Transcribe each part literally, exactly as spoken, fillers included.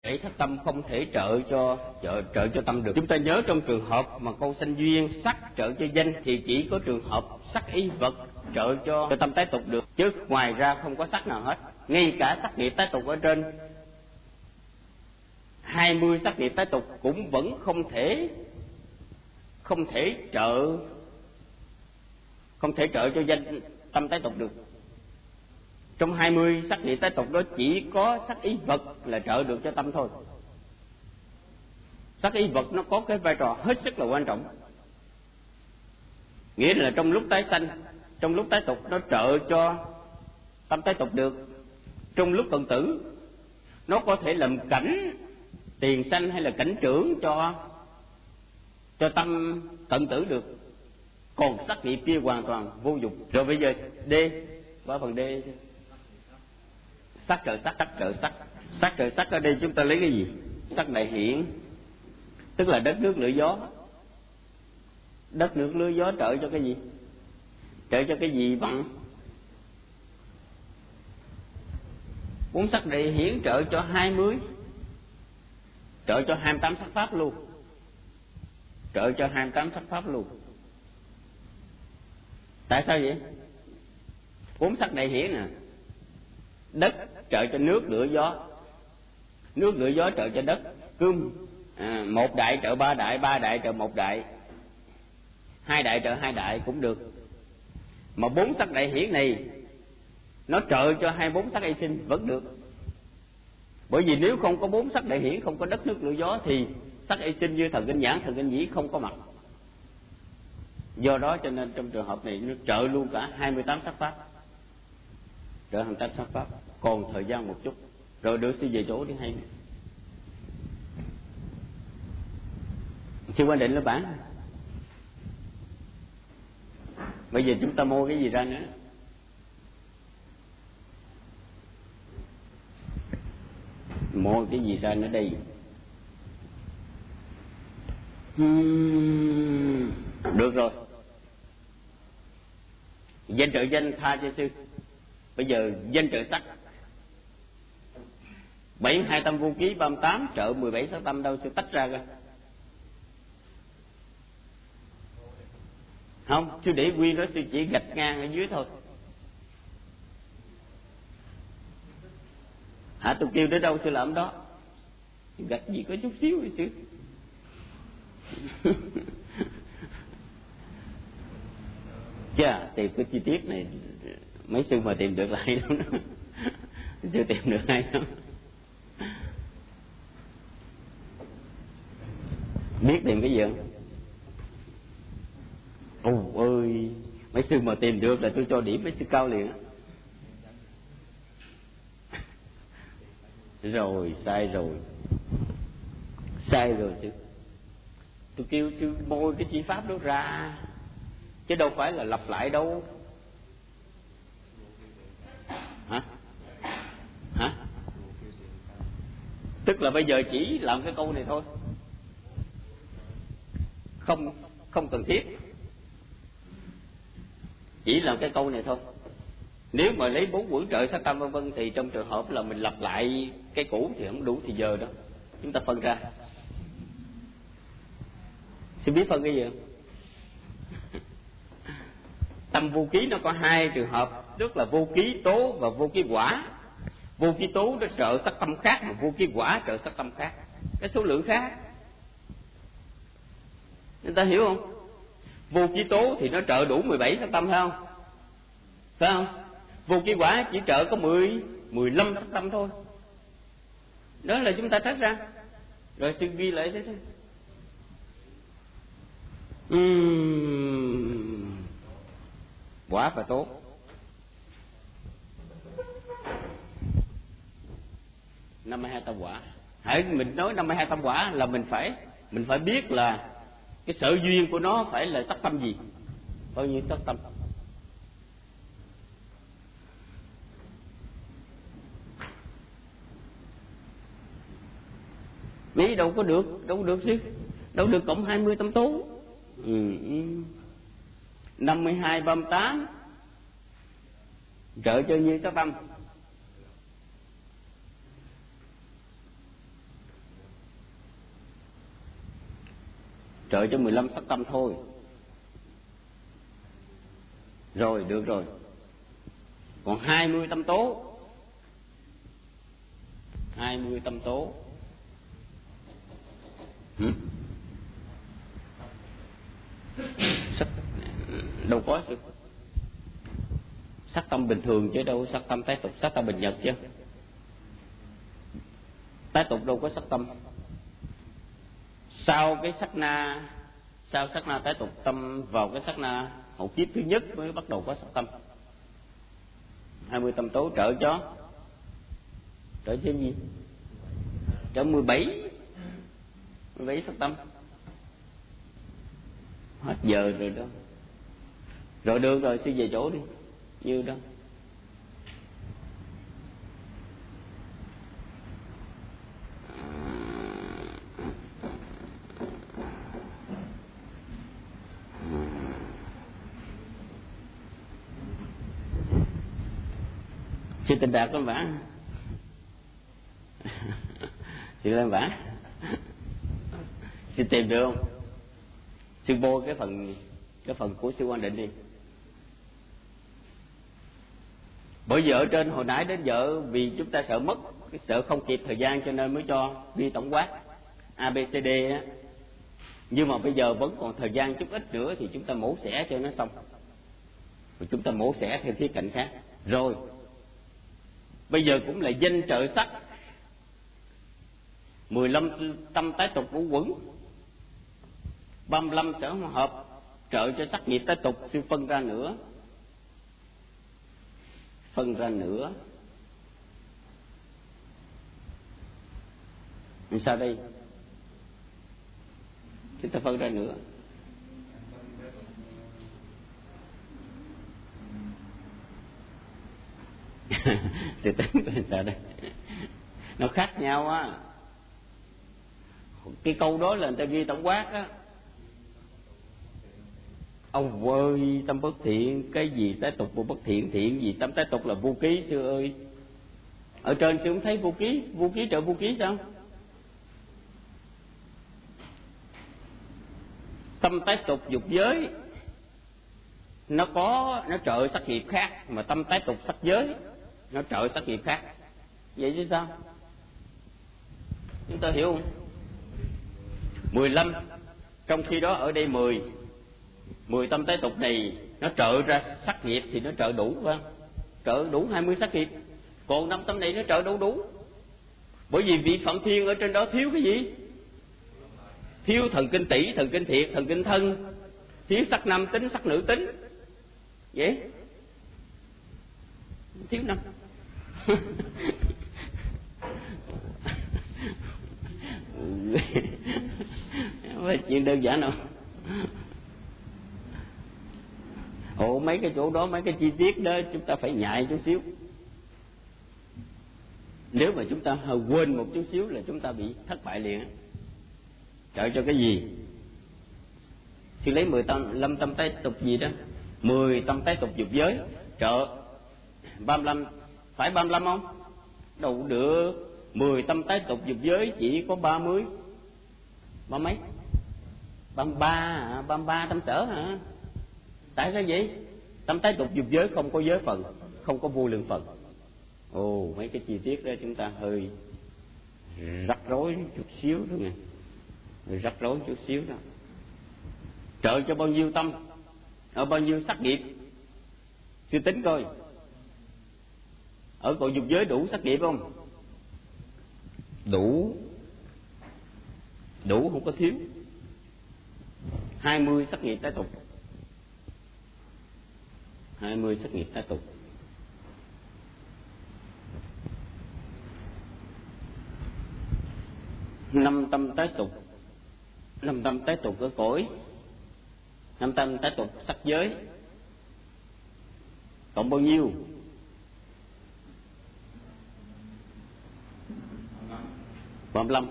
Để sắc tâm không thể trợ cho trợ, trợ cho tâm được. Chúng ta nhớ trong trường hợp mà câu sanh duyên sắc trợ cho danh thì chỉ có trường hợp sắc y vật trợ cho, cho tâm tái tục được, chứ ngoài ra không có sắc nào hết. Ngay cả sắc nghiệp tái tục ở trên hai mươi sắc nghiệp tái tục cũng vẫn không thể không thể trợ không thể trợ cho danh tâm tái tục được. Trong hai mươi sắc nghiệp tái tục đó chỉ có sắc ý vật là trợ được cho tâm thôi. Sắc ý vật nó có cái vai trò hết sức là quan trọng. Nghĩa là trong lúc tái sanh, trong lúc tái tục nó trợ cho tâm tái tục được. Trong lúc cận tử nó có thể làm cảnh tiền sanh hay là cảnh trưởng cho cho tâm cận tử được. Còn sắc nghiệp kia hoàn toàn vô dụng. Rồi bây giờ D, qua phần D. Sắc trợ sắc, sắc trợ sắc. Sắc trợ sắc ở đây chúng ta lấy cái gì? Sắc đại hiển, tức là đất nước lửa gió. Đất nước lửa gió trợ cho cái gì? Trợ cho cái gì bằng? Bốn sắc đại hiển trợ cho hai mươi, trợ cho hai mươi tám sắc pháp luôn. Trợ cho hai mươi tám sắc pháp luôn. Tại sao vậy? Bốn sắc đại hiển nè. Đất trợ cho nước lửa gió, nước lửa gió trợ cho đất. Cương à, một đại trợ ba đại, ba đại trợ một đại, hai đại trợ hai đại cũng được. Mà bốn sắc đại hiển này nó trợ cho hai bốn sắc y sinh vẫn được. Bởi vì nếu không có bốn sắc đại hiển, không có đất nước lửa gió thì sắc y sinh như thần kinh nhãn, thần kinh nhĩ không có mặt. Do đó cho nên trong trường hợp này nó trợ luôn cả hai mươi tám sắc pháp, trợ hành tám sắc pháp. Còn thời gian một chút rồi đưa sư về chỗ đi hay. Sư quan định là bản. Bây giờ chúng ta mua cái gì ra nữa? Mua cái gì ra nữa đây? Hmm. Được rồi. Danh trợ danh tha cho sư. Bây giờ danh trợ sắc. Bảy hai tâm vô ký ba mươi tám trợ mười bảy sắc tâm đâu sư tách ra coi. Không, sư để nguyên đó, sư chỉ gạch ngang ở dưới thôi. Hả, tôi kêu tới đâu sư làm đó. Gạch gì có chút xíu đi sư. Chà, tìm cái chi tiết này mấy sư mà tìm được là hay lắm đó. Sư tìm được hay lắm. Biết tìm cái gì không? Ồ ơi, mấy sư mà tìm được là tôi cho điểm mấy sư cao liền. Rồi, sai rồi. Sai rồi sư. Tôi kêu sư môi cái chi pháp đó ra, chứ đâu phải là lặp lại đâu. Hả? Hả? Tức là bây giờ chỉ làm cái câu này thôi. Không không cần thiết. Chỉ làm cái câu này thôi. Nếu mà lấy bốn quẩn trợ sát tâm vân vân thì trong trường hợp là mình lặp lại cái cũ thì không đủ thì giờ đó. Chúng ta phân ra. Sư biết phân cái gì không? Tâm vô ký nó có hai trường hợp, tức là vô ký tố và vô ký quả. Vô ký tố nó trợ sắc tâm khác, mà vô ký quả trợ sắc tâm khác, cái số lượng khác. Người ta hiểu không? Vô ký tố thì nó trợ đủ mười bảy sắc tâm phải không? Phải không? Vô ký quả chỉ trợ có mười, mười lăm sắc tâm thôi. Đó là chúng ta tách ra. Rồi sư ghi lại thế thôi. Uhm. Quả và tố. năm mươi hai tâm quả. Hãy mình nói năm mươi hai tâm quả là mình phải mình phải biết là cái sở duyên của nó phải là sắc tâm gì, bao nhiêu sắc tâm. Mỹ đâu có được, đâu có được chứ, đâu được cộng hai mươi tâm tố. Ừ. năm mươi hai ba mươi tám trợ cho nhiêu sắc tâm? trợ cho mười lăm sắc tâm thôi. Rồi, được rồi. Còn hai mươi tâm tố. Hai mươi tâm tố. Hử? Sắc đâu có sự sắc tâm bình thường chứ đâu sắc tâm tái tục, sắc tâm bình nhật chứ. Tái tục đâu có sắc tâm. Sau cái sát na, sau sát na tái tục tâm vào cái sát na hậu kiếp thứ nhất mới bắt đầu có sắc tâm. Hai mươi tâm tố trợ cho trợ cho gì? Trợ mười bảy mười bảy sắc tâm. Hết giờ rồi đó. Rồi được rồi, xin về chỗ đi. Như đó. Sư Tịnh Đạt làm vả. Sư làm vả. Sư tìm được không? Sư vô cái phần cái phần của sư Quang Định đi. Bởi vì ở trên hồi nãy đến giờ vì chúng ta sợ mất, sợ không kịp thời gian cho nên mới cho đi tổng quát A B C D á. Nhưng mà bây giờ vẫn còn thời gian chút ít nữa thì chúng ta mổ xẻ cho nó xong. Rồi chúng ta mổ xẻ theo khía cạnh khác. Rồi. Bây giờ cũng là danh trợ sắc. mười lăm tâm tái tục ngũ quẩn. ba mươi lăm sở hợp trợ cho sắc nghiệp tái tục. Sư phân ra nữa. Phân ra nữa. Làm sao đây? Chúng ta phân ra nữa. Thì tính làm sao đây? Nó khác nhau á. Cái câu đó là người ta ghi tổng quát á. Ông ơi, tâm bất thiện, cái gì tái tục vô bất thiện, thiện gì tâm tái tục là vô ký sư ơi. Ở trên sư không thấy vô ký, vô ký trợ vô ký sao? Tâm tái tục dục giới nó có, nó trợ sắc nghiệp khác, mà tâm tái tục sắc giới nó trợ sắc nghiệp khác. Vậy chứ sao? Chúng ta hiểu không? mười lăm, trong khi đó ở đây mười. Mười tâm tái tục này nó trợ ra sắc nghiệp thì nó trợ đủ, phải không? Trợ đủ hai mươi sắc nghiệp. Còn năm tâm này nó trợ đủ đủ. Bởi vì vị Phạm Thiên ở trên đó thiếu cái gì? Thiếu thần kinh tỷ, thần kinh thiệt, thần kinh thân. Thiếu sắc nam tính, sắc nữ tính. Vậy? Thiếu năm. Không phải chuyện đơn giản đâu. Ồ, mấy cái chỗ đó, mấy cái chi tiết đó chúng ta phải nhại chút xíu. Nếu mà chúng ta quên một chút xíu là chúng ta bị thất bại liền. Trợ cho cái gì? Thì lấy mười tâm, lâm tâm tái tục gì đó, mười tâm tái tục dục giới trợ ba mươi lăm, phải ba mươi lăm không? Đâu được. Mười tâm tái tục dục giới chỉ có ba mươi, ba mấy? Ba mươi ba hả? Ba mươi ba tâm sở hả? Tại sao vậy? Tâm tái tục dục giới không có giới phần, không có vô lượng phần. Ồ, mấy cái chi tiết đó chúng ta hơi rắc rối chút xíu thôi nè. Hơi rắc rối chút xíu đó. Trợ cho bao nhiêu tâm, ở bao nhiêu sắc nghiệp? Suy tính coi. Ở cội dục giới đủ sắc nghiệp không? Đủ. Đủ, không có thiếu. Hai mươi sắc nghiệp tái tục. Hai mươi sắc nghiệp tái tục. Năm tâm tái tục. Năm tâm tái tục ở cõi. Năm tâm tái tục sắc giới. Cộng bao nhiêu? ba mươi lăm.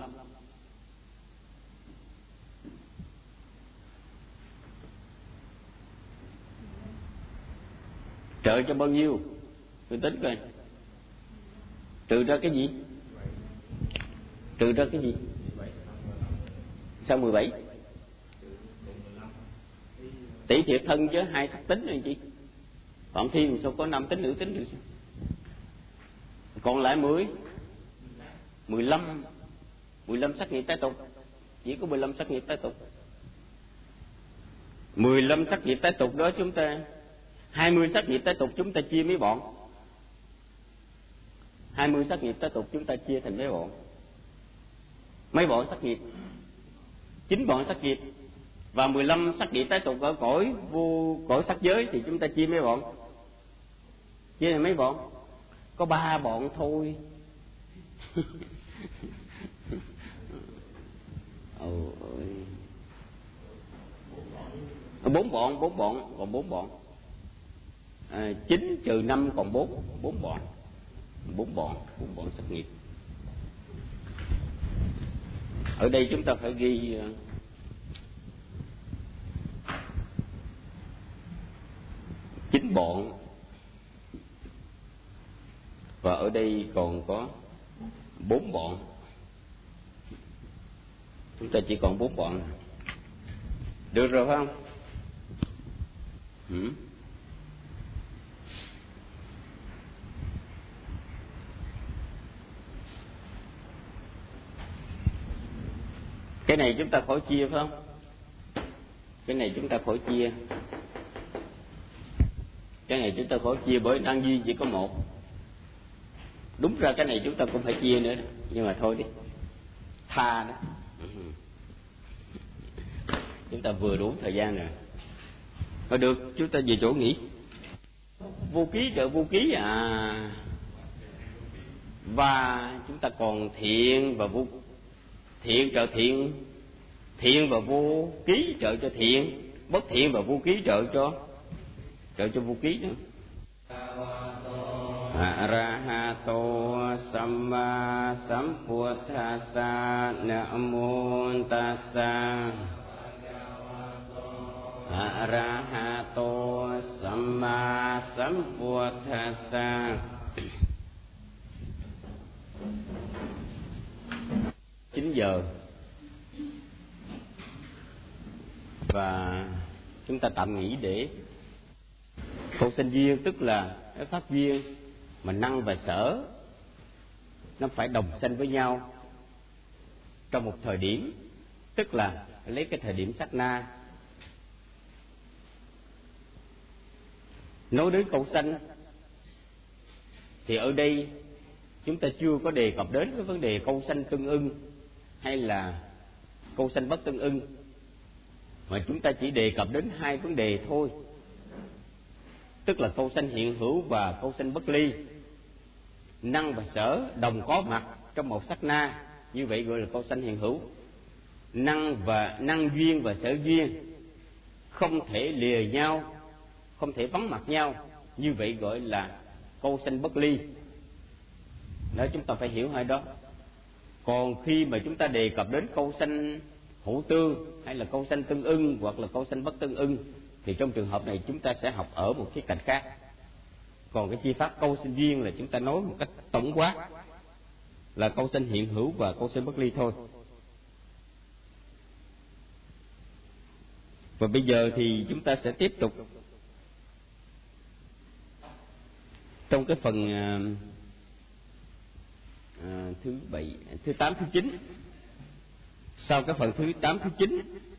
Trợ cho bao nhiêu? Tôi tính coi. Trừ ra cái gì? Trừ ra cái gì? Sao mười bảy? tỷ thiệt thân chứ hai sắc tính rồi chị. Phạm thiên sao có năm tính nữ tính được sao? Còn lại mười mười lăm mười lăm sắc nghiệp tái tục, chỉ có mười lăm sắc nghiệp tái tục. Mười lăm sắc nghiệp tái tục đó chúng ta, hai mươi sắc nghiệp tái tục chúng ta chia mấy bọn? Hai mươi sắc nghiệp tái tục chúng ta chia thành mấy bọn? Mấy bọn sắc nghiệp? Chín bọn sắc nghiệp. Và mười lăm sắc nghiệp tái tục ở cõi vô cõi sắc giới thì chúng ta chia mấy bọn? Chia thành mấy bọn? Có ba bọn thôi. Ôi. Bốn bọn, bốn bọn, còn bốn bọn. À, chín trừ năm còn bốn, bốn bọn, bốn bọn, bốn bọn sắc nghiệp. Ở đây chúng ta phải ghi uh, chín bọn, và ở đây còn có bốn bọn. Chúng ta chỉ còn bốn bọn. Được rồi phải không? Ừ. Cái này chúng ta khỏi chia phải không? Cái này chúng ta khỏi chia. Cái này chúng ta khỏi chia bởi đăng duy chỉ có một. Đúng ra cái này chúng ta cũng phải chia nữa đó. Nhưng mà thôi đi, tha đó. Chúng ta vừa đủ thời gian rồi. Thôi được, chúng ta về chỗ nghỉ. Vô ký trợ vô ký à. Và chúng ta còn thiện và vô. Thiện trợ thiện, thiện và vô ký trợ cho thiện, bất thiện và vô ký trợ cho trợ cho vô ký nữa. Arahato Samma Sambuddhassa Namo Tassa. Arahato Samma Sambuddhassa. Chín giờ và chúng ta tạm nghỉ để câu sanh duyên, tức là cái pháp duyên mà năng và sở nó phải đồng sanh với nhau trong một thời điểm, tức là lấy cái thời điểm sát na. Nói đến câu sanh thì ở đây chúng ta chưa có đề cập đến cái vấn đề câu sanh tương ưng hay là câu sanh bất tương ưng, mà chúng ta chỉ đề cập đến hai vấn đề thôi, tức là câu sanh hiện hữu và câu sanh bất ly. Năng và sở đồng có mặt trong một sát na, như vậy gọi là câu sanh hiện hữu. Năng và năng duyên và sở duyên không thể lìa nhau, không thể vắng mặt nhau, như vậy gọi là câu sanh bất ly. Đó, chúng ta phải hiểu hai đó. Còn khi mà chúng ta đề cập đến câu sanh hữu tương hay là câu sanh tương ưng hoặc là câu sanh bất tương ưng thì trong trường hợp này chúng ta sẽ học ở một khía cạnh khác. Còn cái chi pháp câu sanh duyên là chúng ta nói một cách tổng quát là câu sanh hiện hữu và câu sanh bất ly thôi. Và bây giờ thì chúng ta sẽ tiếp tục trong cái phần à, thứ bảy, thứ tám, thứ chín. Sau cái phần thứ tám, thứ chín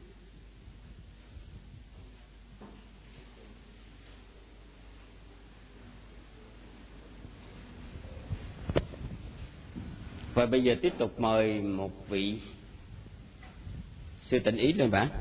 và bây giờ tiếp tục mời một vị sư tịnh ý lên bảng.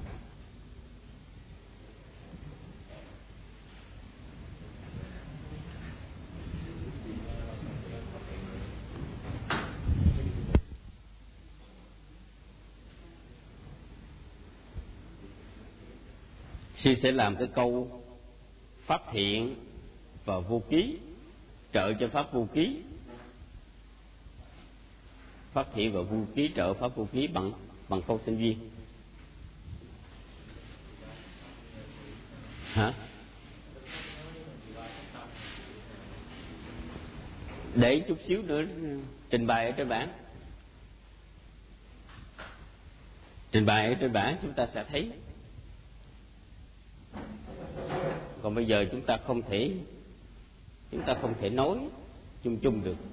Sư sẽ làm cái câu pháp thiện và vô ký trợ cho pháp vô ký. Pháp thiện và vô ký trợ pháp vô ký bằng bằng câu sanh duyên. Hả? Để chút xíu nữa trình bày ở trên bảng. Trình bày ở trên bảng chúng ta sẽ thấy. Còn bây giờ chúng ta không thể chúng ta không thể nói chung chung được.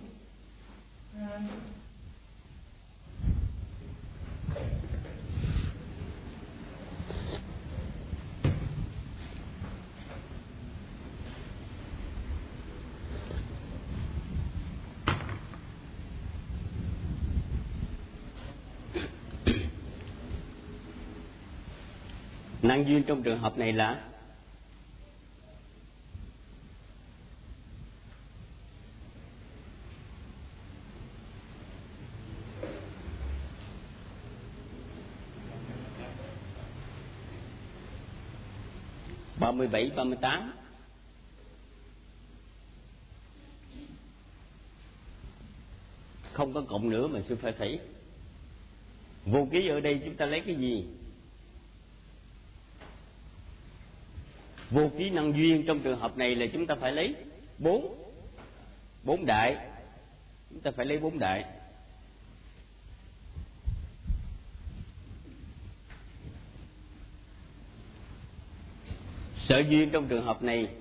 Năng duyên trong trường hợp này là ba mươi bảy, ba mươi tám. Không có cộng nữa mà sư phải phải. Vô ký ở đây chúng ta lấy cái gì? Vô ký năng duyên trong trường hợp này là chúng ta phải lấy bốn bốn đại. Chúng ta phải lấy bốn đại. Sở duyên trong trường hợp này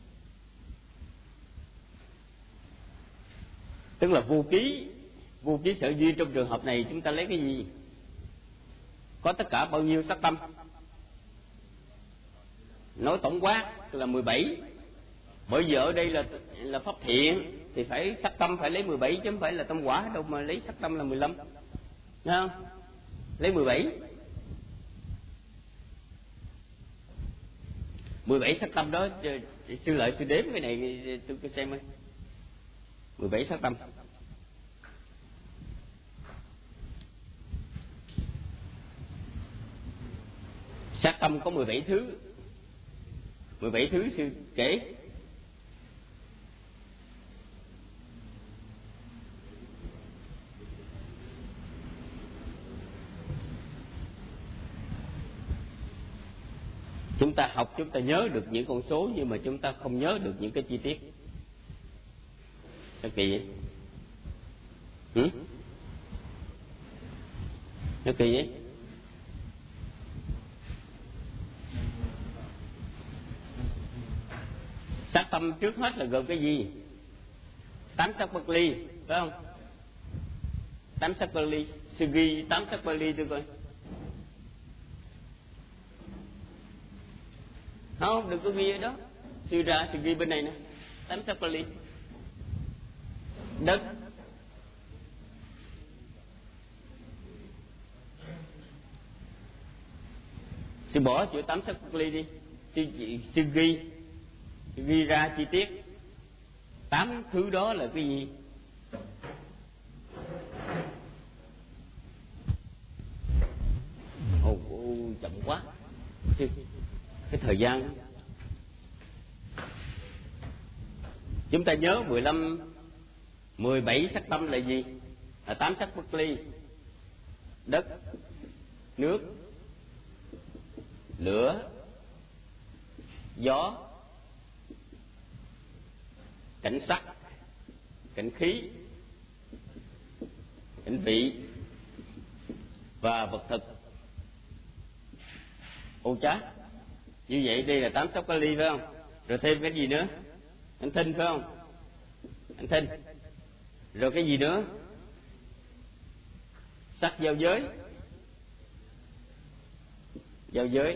tức là vô ký. Vô ký sở duyên trong trường hợp này chúng ta lấy cái gì? Có tất cả bao nhiêu sắc tâm? Nói tổng quát là mười bảy. Bởi vì ở đây là là pháp thiện thì phải sắc tâm phải lấy mười bảy chứ không phải là tâm quả đâu mà lấy sắc tâm là mười lăm. Thấy không? Lấy mười bảy. mười bảy sắc tâm đó, sư lợi sư đếm cái này tôi cứ xem ơi. mười bảy sắc tâm. Sắc tâm có mười bảy thứ. mười bảy thứ sư kể. Chúng ta học chúng ta nhớ được những con số nhưng mà chúng ta không nhớ được những cái chi tiết. Sao kỳ vậy? Ừ? Sao kỳ vậy? Sắc tâm trước hết là gồm cái gì? Tám sắc bất ly, phải không? Tám sắc bất ly. Sư ghi tám sắc bất ly tôi coi. Không, đừng có ghi ở đó. Sư ra, sư ghi bên này nè. Tám sắc bất ly. Đất. Sư bỏ chữ tám sắc bất ly đi. Sư, sư ghi. Sư ghi ra chi tiết. Tám thứ đó là cái gì? Ồ, oh, oh, chậm quá. Sư, cái thời gian chúng ta nhớ mười lăm mười bảy sắc tâm là gì? Là tám sắc bất ly. Đất, nước, lửa, gió, cảnh sắc, cảnh khí, cảnh vị và vật thực. Ô chá, như vậy đây là tám sắc bất ly phải không? Rồi thêm cái gì nữa? Anh thinh phải không? Anh thinh. Rồi cái gì nữa? Sắc giao giới. Giao giới.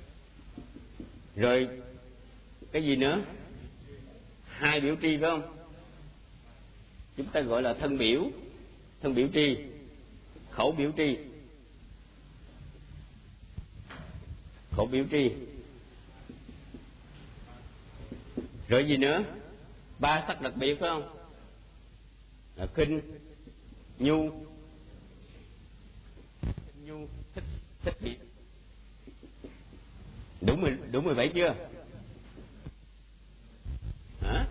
Rồi cái gì nữa? Hai biểu tri phải không? Chúng ta gọi là thân biểu. Thân biểu tri. Khẩu biểu tri. Khẩu biểu tri. Rồi gì nữa? Ba sắc đặc biệt phải không? Là khinh, nhu, nhu, thích, thích biệt. Đủ mười, đủ mười bảy chưa? Hả?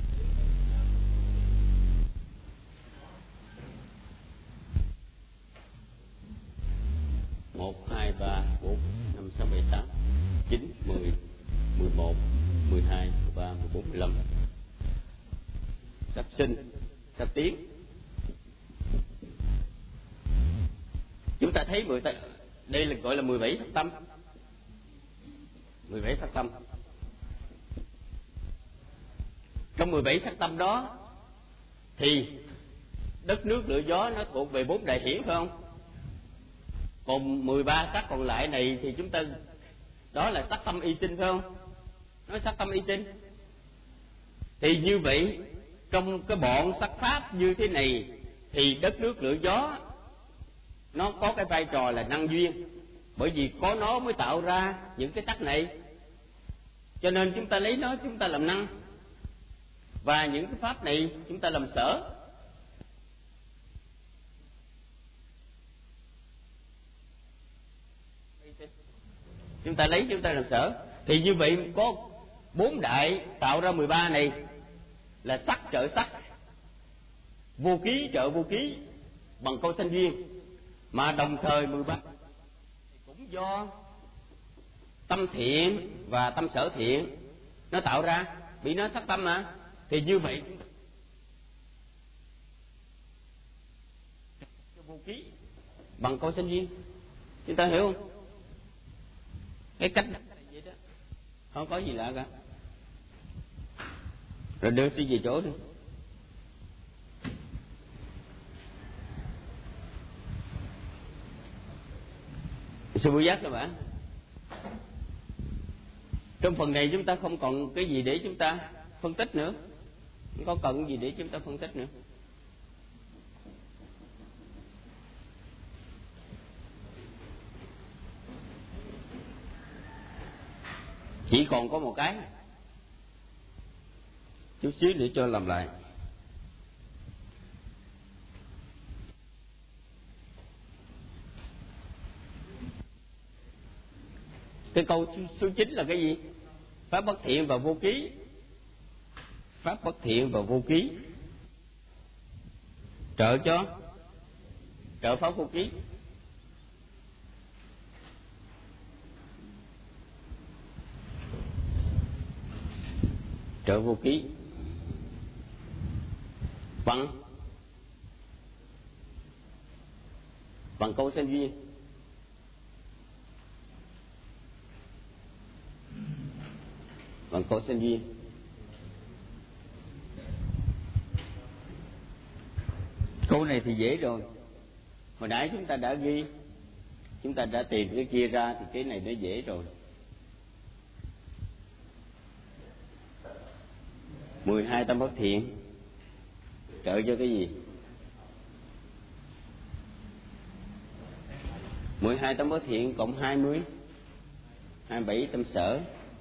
Một, hai, ba, bốn, năm, sáu, bảy, tám, chín, mười, mười một, mười hai, mười ba, mười bốn, mười lăm. Sắc sinh, sắc tiến. Chúng ta thấy mười đây là gọi là mười bảy sắc tâm. mười bảy sắc tâm. Trong mười bảy sắc tâm đó thì đất nước lửa gió nó thuộc về bốn đại hiển phải không? Còn mười ba sắc còn lại này thì chúng ta đó là sắc tâm y sinh phải không? Nói sắc tâm y sinh. Thì như vậy trong cái bọn sắc pháp như thế này thì đất nước lửa gió nó có cái vai trò là năng duyên, bởi vì có nó mới tạo ra những cái sắc này, cho nên chúng ta lấy nó chúng ta làm năng, và những cái pháp này chúng ta làm sở. Chúng ta lấy chúng ta làm sở. Thì như vậy có bốn đại tạo ra mười ba này là sắc trợ sắc, vô ký trợ vô ký bằng câu sanh duyên. Mà đồng thời mười ba cũng do tâm thiện và tâm sở thiện nó tạo ra, bị nó sắc tâm mà. Thì như vậy vô ký bằng câu sanh duyên. Chúng ta hiểu không? Cái cách vậy đó không có gì lạ cả. Rồi đưa đi về chỗ đi. Sư Bồ Giác các bạn, trong phần này chúng ta không còn cái gì để chúng ta phân tích nữa, không có cần gì để chúng ta phân tích nữa. Chỉ còn có một cái chút xíu để cho làm lại. Cái câu số chín là cái gì? Pháp bất thiện và vô ký. Pháp bất thiện và vô ký trợ cho trợ pháp vô ký. Trợ vô ký bằng bằng câu sanh duyên. Bằng câu sanh duyên. Câu này thì dễ rồi. Hồi nãy chúng ta đã ghi, chúng ta đã tìm cái kia ra, thì cái này nó dễ rồi. Mười hai tâm bất thiện trợ cho cái gì? Mười hai tâm bất thiện cộng hai mươi, hai mươi bảy tâm sở.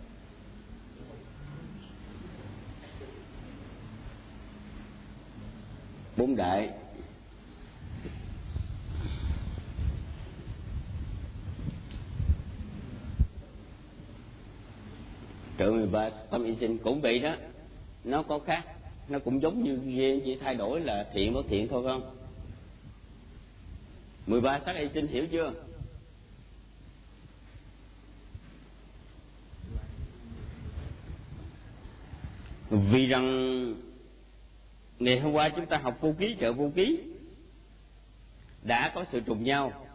Bốn đại trợ mười ba tâm y sinh cũng vậy đó. Nó có khác, nó cũng giống như ghê, chỉ thay đổi là thiện bất thiện thôi không? Mười ba sắc y sinh hiểu chưa? Vì rằng ngày hôm qua chúng ta học vô ký trợ vô ký đã có sự trùng nhau.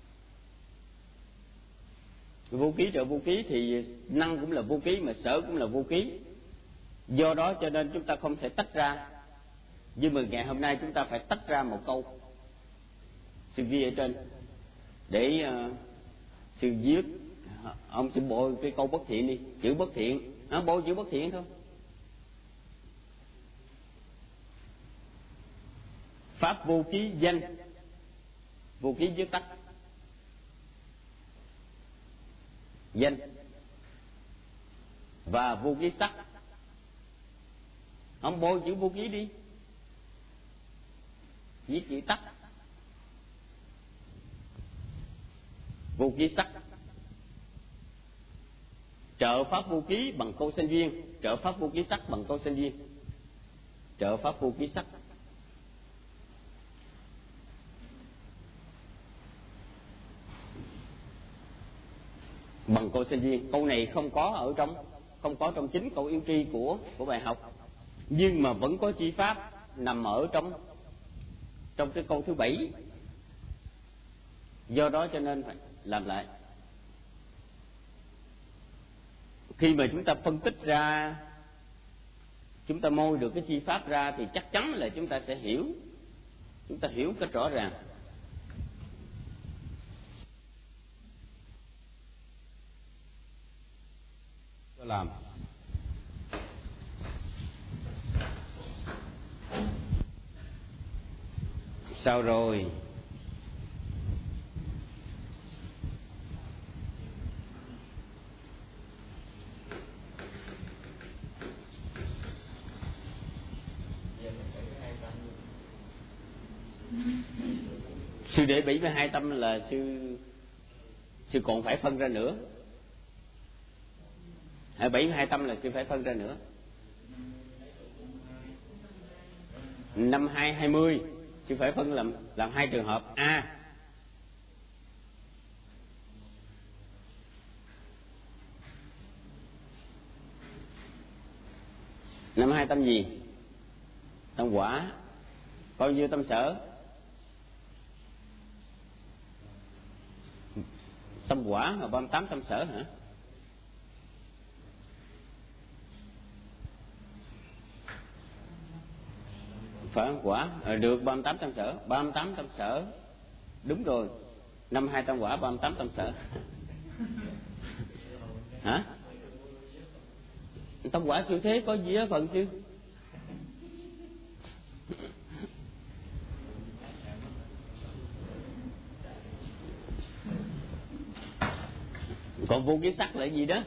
Vô ký trợ vô ký thì năng cũng là vô ký mà sở cũng là vô ký. Do đó cho nên chúng ta không thể tách ra. Nhưng mà ngày hôm nay chúng ta phải tách ra một câu. Sư ghi ở trên để uh, sư viết, ông sư bôi cái câu bất thiện đi, chữ bất thiện, nó bôi chữ bất thiện thôi. Pháp vô ký danh, vô ký viết tắt danh, và vô ký sắc. Ông bôi chữ vô ký đi, viết chữ tắt. Vô ký sắc trợ pháp vô ký bằng câu sanh duyên, trợ pháp vô ký sắc bằng câu sanh duyên, trợ pháp vô ký sắc. Bằng câu sanh duyên. Câu này không có ở trong, không có trong chính câu yêu tri của của bài học, nhưng mà vẫn có chi pháp nằm ở trong trong cái câu thứ bảy. Do đó cho nên phải làm lại. Khi mà chúng ta phân tích ra chúng ta môi được cái chi pháp ra thì chắc chắn là chúng ta sẽ hiểu, chúng ta hiểu cách rõ ràng. Làm sao rồi? Sư để bảy mươi hai tâm là sư sư còn phải phân ra nữa. Ở bảy mươi hai tâm là sư phải phân ra nữa. Năm hai hai mươi sư phải phân làm làm hai trường hợp. A à, năm hai tâm gì? Tâm quả. Bao nhiêu tâm sở? Tâm quả mà ba mươi tám tâm sở hả? Phải quả à, được ba mươi tám tâm sở. Ba mươi tám tâm sở đúng rồi. Năm hai tâm quả, ba mươi tám tâm sở. Hả? Tâm quả siêu thế có gì đó phần chứ? Còn vô ký sắc là gì đó?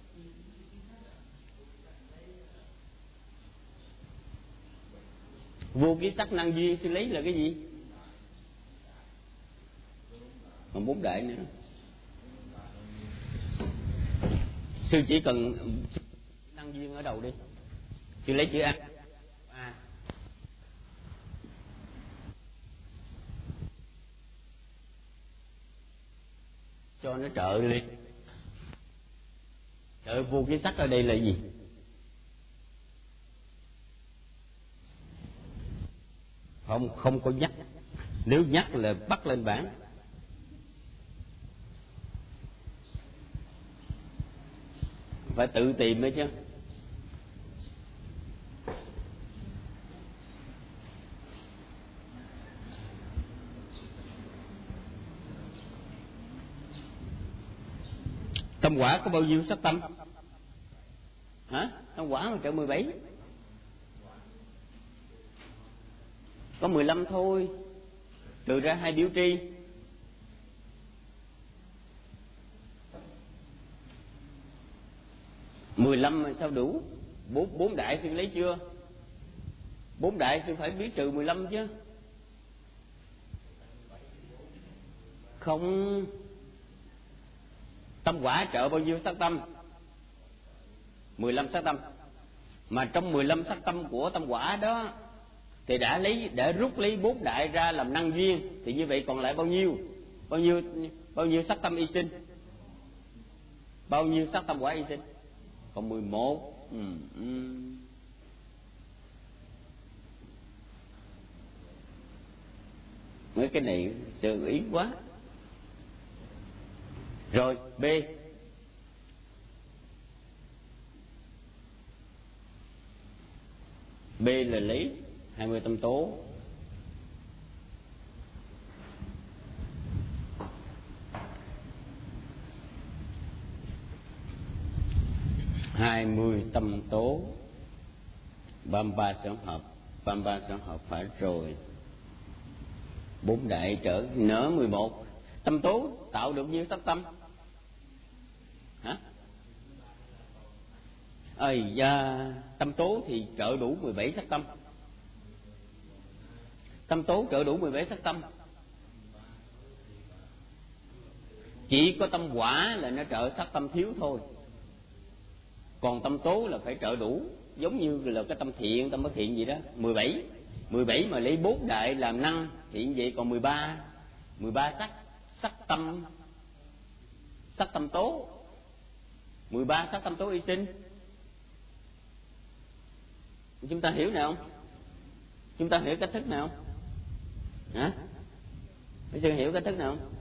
Vô ký sắc năng duyên sư lấy là cái gì? Còn bốn đại nữa. Sư chỉ cần năng duyên ở đầu đi. Sư lấy chữ A. A. Cho nó trợ đi. Trợ vô ký sắc ở đây là gì? Không, không có nhắc. Nếu nhắc là bắt lên bảng. Phải tự tìm đấy chứ. Tâm quả có bao nhiêu sắc tâm? Hả? Tâm quả mà trợ mười bảy. Có mười lăm thôi. Trừ ra hai biểu tri. Mười lăm mà sao đủ? Bốn, bốn đại sư lấy chưa? Bốn đại sư phải biết trừ mười lăm chứ. Không. Tâm quả trợ bao nhiêu sắc tâm? Mười lăm sắc tâm. Mà trong mười lăm sắc tâm của tâm quả đó thì đã lấy đã rút lấy bốn đại ra làm năng duyên, thì như vậy còn lại bao nhiêu? Bao nhiêu bao nhiêu sắc tâm y sinh? Bao nhiêu sắc tâm quả y sinh? Còn mười một. Ừ, ừ. Mấy cái này sự ý quá. Rồi B. B là lấy hai mươi tâm tố. Hai mươi tâm tố, ba mươi ba sở hợp. Ba mươi ba sở hợp phải rồi. Bốn đại trở nở mười một. Tâm tố tạo được nhiêu sắc tâm? Hả? Ơi da, tâm tố thì trợ đủ mười bảy sắc tâm. Tâm tố trợ đủ mười bảy sắc tâm. Chỉ có tâm quả là nó trợ sắc tâm thiếu thôi. Còn tâm tố là phải trợ đủ. Giống như là cái tâm thiện, tâm bất thiện gì đó. Mười bảy. Mười bảy mà lấy bốn đại làm năng thì như vậy còn mười ba. Mười ba sắc. Sắc tâm. Sắc tâm tố. Mười ba sắc tâm tố y sinh. Chúng ta hiểu nào không? Chúng ta hiểu cách thức nào không? Hả? Mấy sư hiểu cách thức nào không?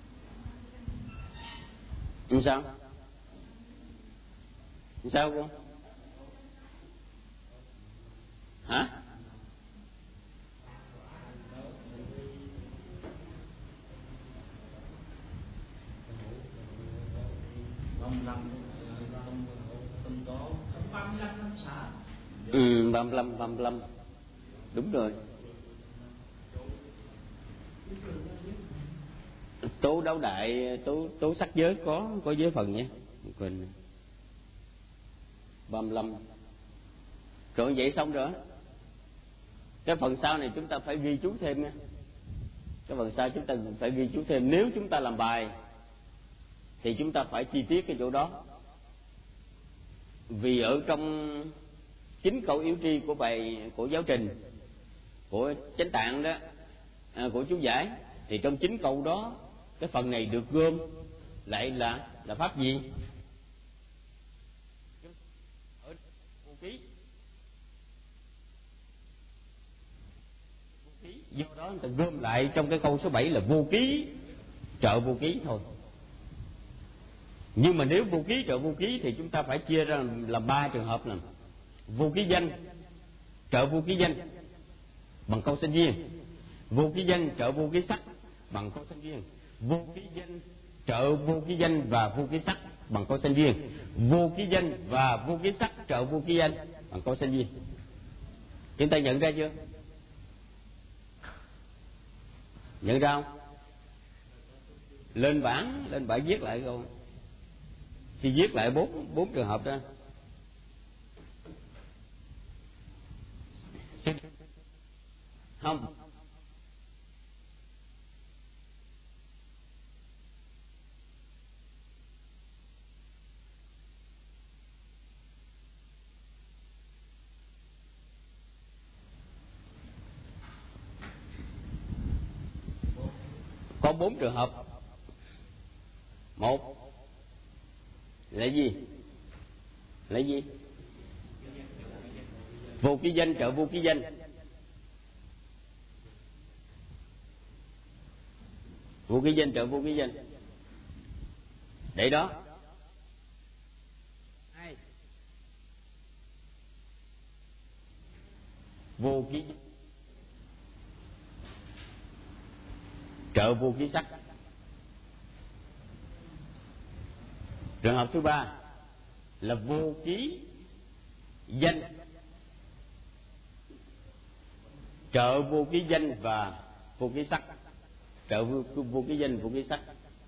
Làm sao? Làm sao không? Ừ, ba mươi lăm, ba mươi lăm. Đúng rồi. Tố đấu đại, tố tố sắc giới có có giới phần nhé. Quên. ba mươi lăm. Rồi vậy xong rồi. Cái phần sau này chúng ta phải ghi chú thêm nha. Cái phần sau chúng ta phải ghi chú thêm. Nếu chúng ta làm bài thì chúng ta phải chi tiết cái chỗ đó. Vì ở trong chính câu yếu tri của bài của giáo trình của chánh tạng đó, à, của chú giải, thì trong chính câu đó cái phần này được gom lại là là pháp gì? Ở vô ký. Do đó người ta gom lại trong cái câu số bảy là vô ký trợ vô ký thôi. Nhưng mà nếu vô ký trợ vô ký thì chúng ta phải chia ra làm ba trường hợp nè. Vô ký danh trợ vô ký danh bằng câu sinh viên, vô ký danh trợ vô ký sắc bằng câu sinh viên, vô ký danh trợ vô ký danh và vô ký sắc bằng câu sinh viên, vô ký danh và vô ký sắc trợ vô ký danh bằng câu sinh viên. Chúng ta nhận ra chưa? Nhận ra không? Lên bảng, lên bảng viết lại câu. Thì viết lại bốn bốn trường hợp đó. Không. Có bốn trường hợp. Một là gì? Là gì? Vô ký danh trợ vô ký danh. Vô ký danh trợ vô ký danh. Để đó. Hai. Vô ký trợ vô ký sắc. Trường hợp thứ ba là vô ký danh trợ vô ký danh và vô ký sắc. Trợ vô, vô ký danh vô ký sắc.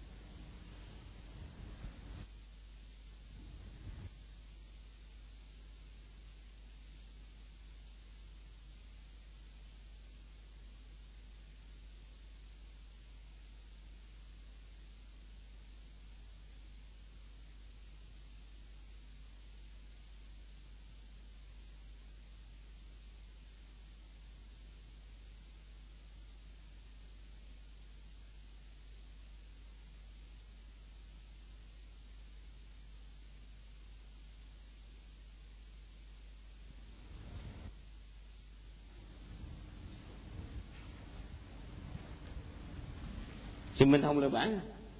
Xin Minh Thông lên bảng.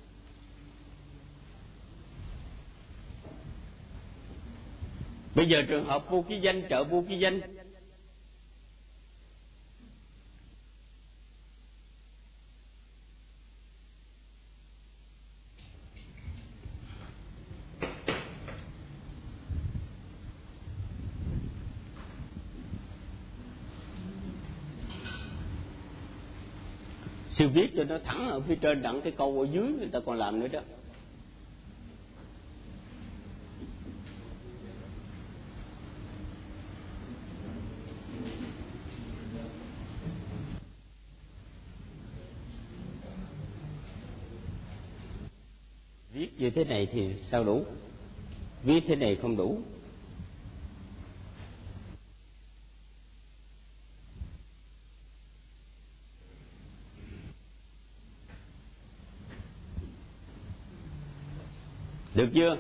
Bây giờ trường hợp vô ký danh trợ vô ký danh. Sư viết cho nó thẳng ở phía trên, đặng cái câu ở dưới người ta còn làm nữa đó. Viết như thế này thì sao đủ? Viết thế này không đủ. Được chưa?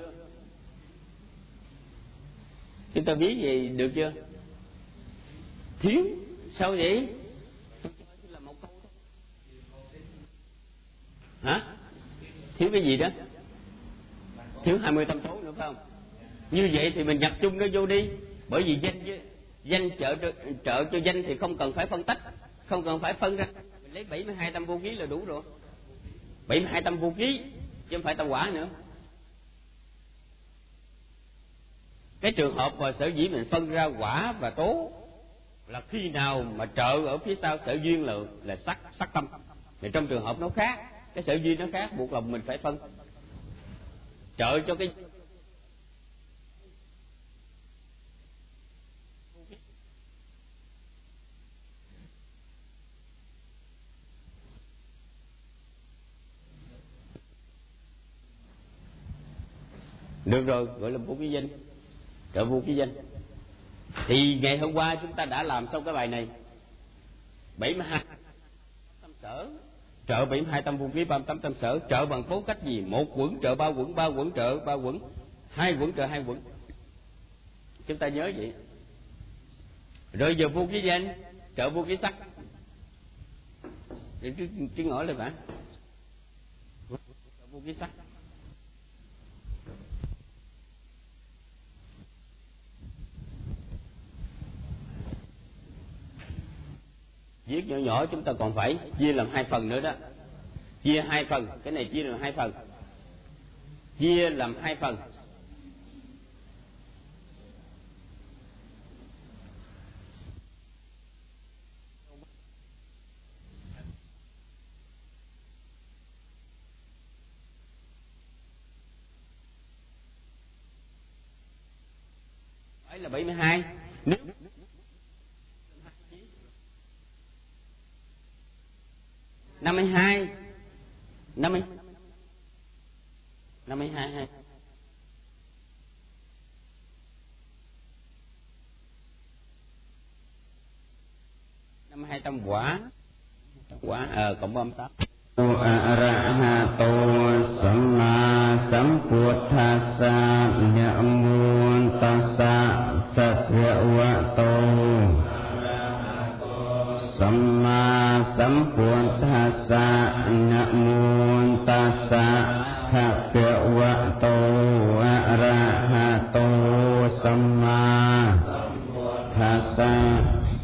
Chúng ta viết gì được chưa? Thiếu. Sao vậy? Là một câu đó. Hả? Thiếu cái gì đó? Thiếu hai mươi tâm số nữa phải không? Như vậy thì mình nhập chung nó vô đi. Bởi vì danh với danh trợ trợ cho danh thì không cần phải phân tách, không cần phải phân ra. Mình lấy bảy mươi hai tâm vô ký là đủ rồi. bảy mươi hai tâm vô ký chứ không phải tâm quả nữa. Cái trường hợp mà sở dĩ mình phân ra quả và tố là khi nào mà trợ ở phía sau sở duyên là là sắc sắc tâm. Thì trong trường hợp nó khác, cái sở duyên nó khác, buộc lòng mình phải phân. Trợ cho cái được rồi, gọi là vô ký danh, trợ vô ký danh. Thì ngày hôm qua chúng ta đã làm xong cái bài này, bảy mươi hai tâm sở, trợ bảy mươi hai tâm vô ký, ba mươi tám tâm sở, trợ bằng bốn cách gì? Một quẩn trợ ba quẩn, ba quẩn trợ ba quẩn, hai quẩn trợ hai quẩn. Chúng ta nhớ vậy. Rồi giờ vô ký danh, trợ vô ký sắc. Để chứ, chứ ngỏ lên bạn. Trợ vô ký sắc. Viết nhỏ nhỏ chúng ta còn phải chia làm hai phần nữa đó. Chia hai phần, cái này chia làm hai phần. Chia làm hai phần. Phải là bảy mươi hai. Nếu năm mươi hai, năm mươi năm mươi hai hai năm mươi hai tâm quả, quả ờ cộng ba mươi tám. Arahato Samma Sambuddhassa Namo Tassa Bhagavato Samma Sambuddhassa Namo Tassa Bhagavato Arahato Samma Tassa.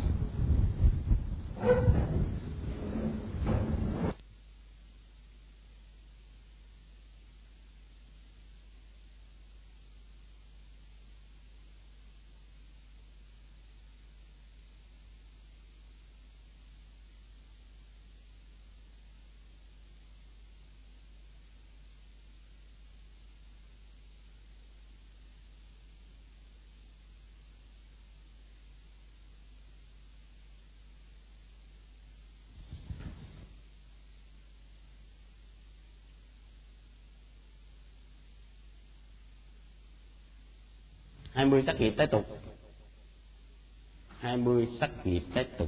Hai mươi sắc nghiệp tái tục. Hai mươi sắc nghiệp tái tục.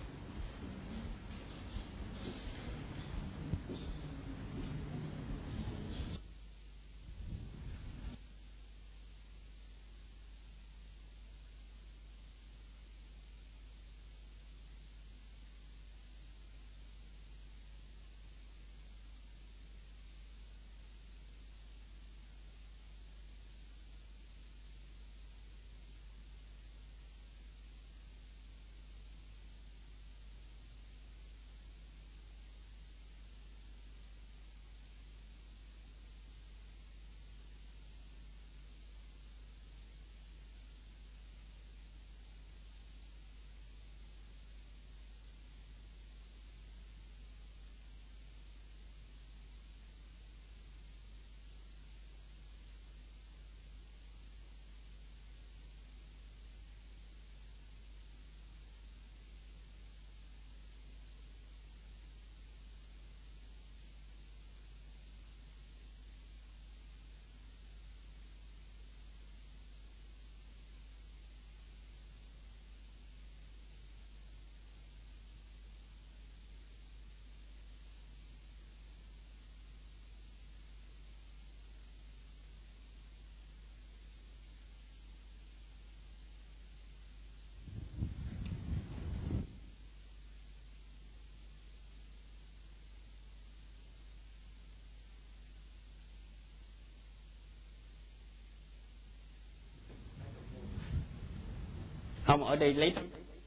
Không, ở đây lấy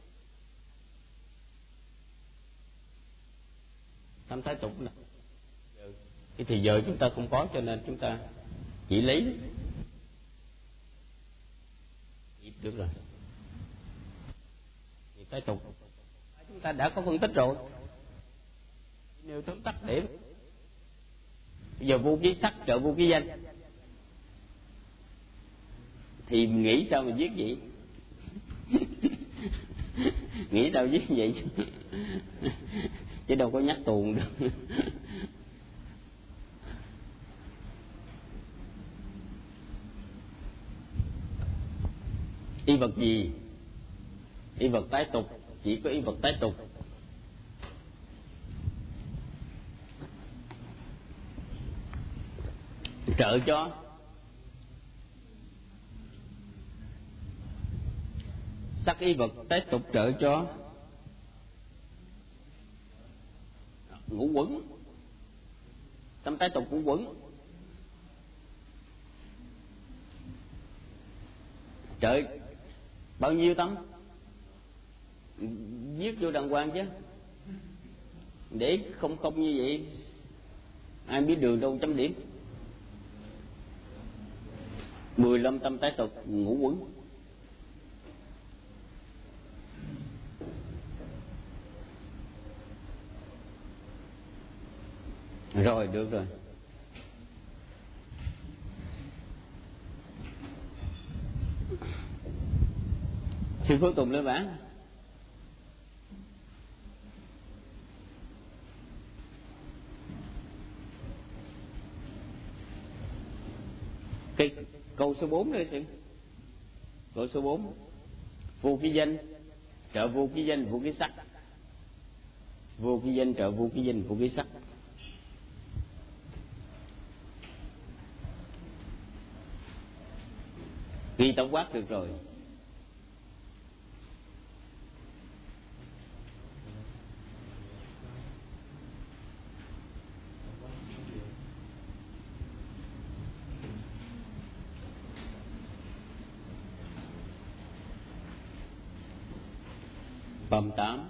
tâm thái tục này. Cái thì giờ chúng ta không có cho nên chúng ta chỉ lấy Được rồi. Thì tái tục chúng ta đã có phân tích rồi, nêu tóm tắt điểm. Bây giờ vô ký sắc trợ vô ký danh thì nghĩ sao mà viết vậy? Nghĩ sao viết vậy chứ, chứ đâu có nhắc tuồng được. Y vật gì? Y vật tái tục, chỉ có y vật tái tục. Trợ cho sắc y vật tái tục trợ cho ngũ quẩn, tâm tái tục ngũ quẩn. Trợ bao nhiêu tâm? Viết vô đàng hoàng chứ, để không không như vậy ai biết đường đâu chấm điểm. Mười lăm tâm tái tục ngũ quẩn. Rồi, được rồi. Sư Phước Tùng lên bảng. Cái câu số bốn đây sư. Câu số bốn. Vô ký danh trợ vô ký danh vô ký sắc. Vô ký danh trợ vô ký danh vô ký sắc. Ghi tổng quát được rồi. Bầm tám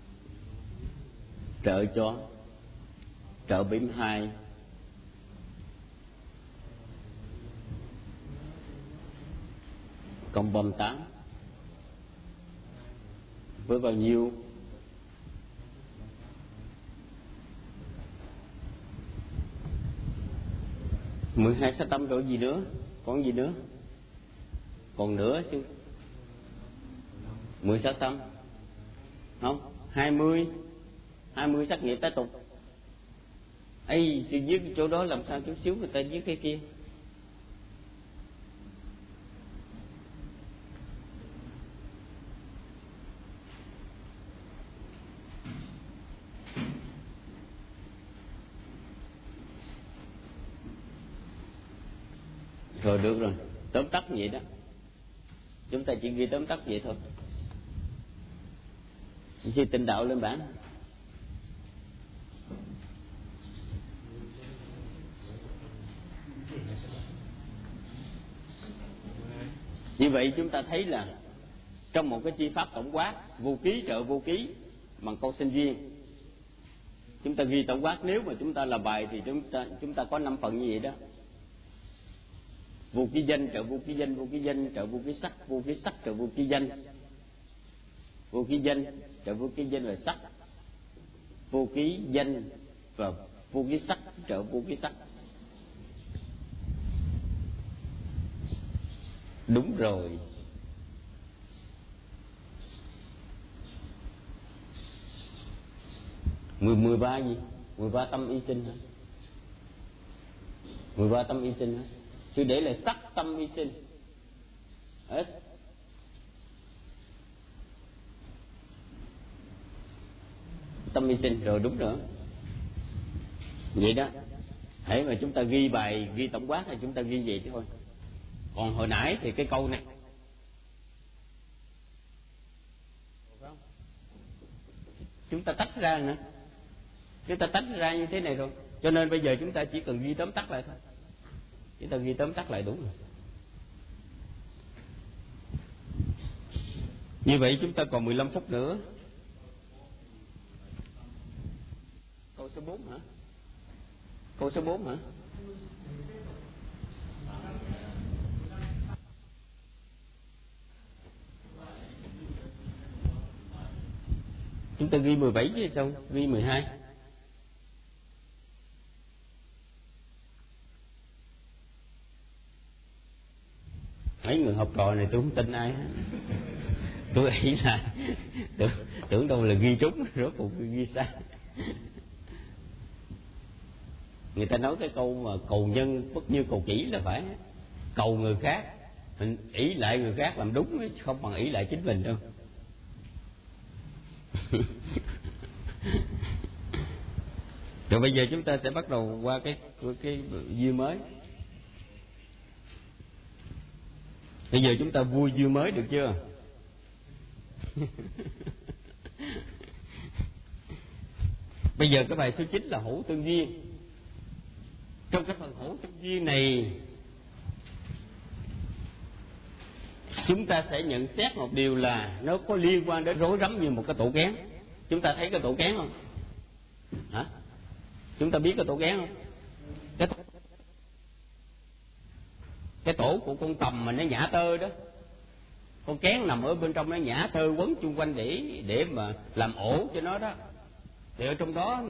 trợ cho trợ bím hai cộng bầm tám với bao nhiêu? Mười hai sát tâm rồi gì nữa? Còn gì nữa? Còn nữa chứ. Mười sát tâm không? Hai mươi hai mươi sắc nghiệp tái tục. Ây, sư viết cái chỗ đó làm sao chút xíu người ta viết cái kia. Rồi, được rồi. Tóm tắt vậy đó. Chúng ta chỉ ghi tóm tắt vậy thôi. Khi tinh đạo lên bảng. Như vậy chúng ta thấy là trong một cái chi pháp tổng quát, vô ký trợ vô ký bằng câu sinh viên, chúng ta ghi tổng quát. Nếu mà chúng ta làm bài thì chúng ta chúng ta có năm phần như vậy đó. Vô ký danh trợ vô ký danh, vô ký danh trợ vô ký sắc, vô ký sắc trợ vô ký danh, vô ký danh trợ vô ký danh là sắc, vô ký danh và vô ký sắc trợ vô ký sắc. Đúng rồi. Mười mười ba gì? Mười ba tâm y sinh hả? Mười ba tâm y sinh hả? Sư để là sắc tâm y sinh. Hết. Tâm y sinh rồi, đúng nữa. Vậy đó. Hãy mà chúng ta ghi bài, ghi tổng quát thì chúng ta ghi vậy chứ thôi. Còn hồi nãy thì cái câu này chúng ta tách ra nữa. Chúng ta tách ra như thế này rồi. Cho nên bây giờ chúng ta chỉ cần ghi tóm tắt lại thôi. Chúng ta ghi tóm tắt lại đúng rồi. Như vậy chúng ta còn mười lăm phút nữa. Câu số bốn hả? Câu số bốn hả? Chúng ta ghi mười bảy chứ sao ghi mười hai? Mấy người học trò này tôi không tin ai hết. Tôi nghĩ là tưởng, tưởng đâu là ghi trúng, rốt cuộc ghi sai. Người ta nói cái câu mà cầu nhân bất như cầu chỉ là phải. Cầu người khác, mình ỷ lại người khác làm đúng, không bằng ỷ lại chính mình đâu. Rồi bây giờ chúng ta sẽ bắt đầu qua cái cái duyên mới. Bây giờ chúng ta vui duyên mới được chưa? Bây giờ cái bài số chín là hữu tương duyên. Trong cái phần hữu tương duyên này, chúng ta sẽ nhận xét một điều là nó có liên quan đến rối rắm như một cái tổ kén. Chúng ta thấy cái tổ kén không? Hả? Chúng ta biết cái tổ kén không? Cái, cái tổ của con tầm mà nó nhả tơ đó, con kén nằm ở bên trong nó nhả tơ quấn chung quanh để để mà làm ổ cho nó đó. Thì ở trong đó